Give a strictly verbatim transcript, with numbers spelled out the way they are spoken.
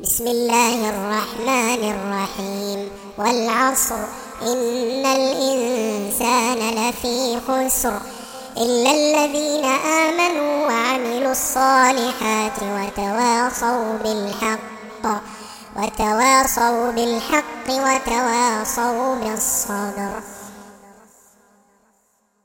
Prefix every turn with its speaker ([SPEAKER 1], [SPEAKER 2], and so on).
[SPEAKER 1] بسم الله الرحمن الرحيم والعصر إن الإنسان لفي خسر إلا الذين آمنوا وعملوا الصالحات وتواصوا بالحق وتواصوا بالحق وتواصوا بالصبر.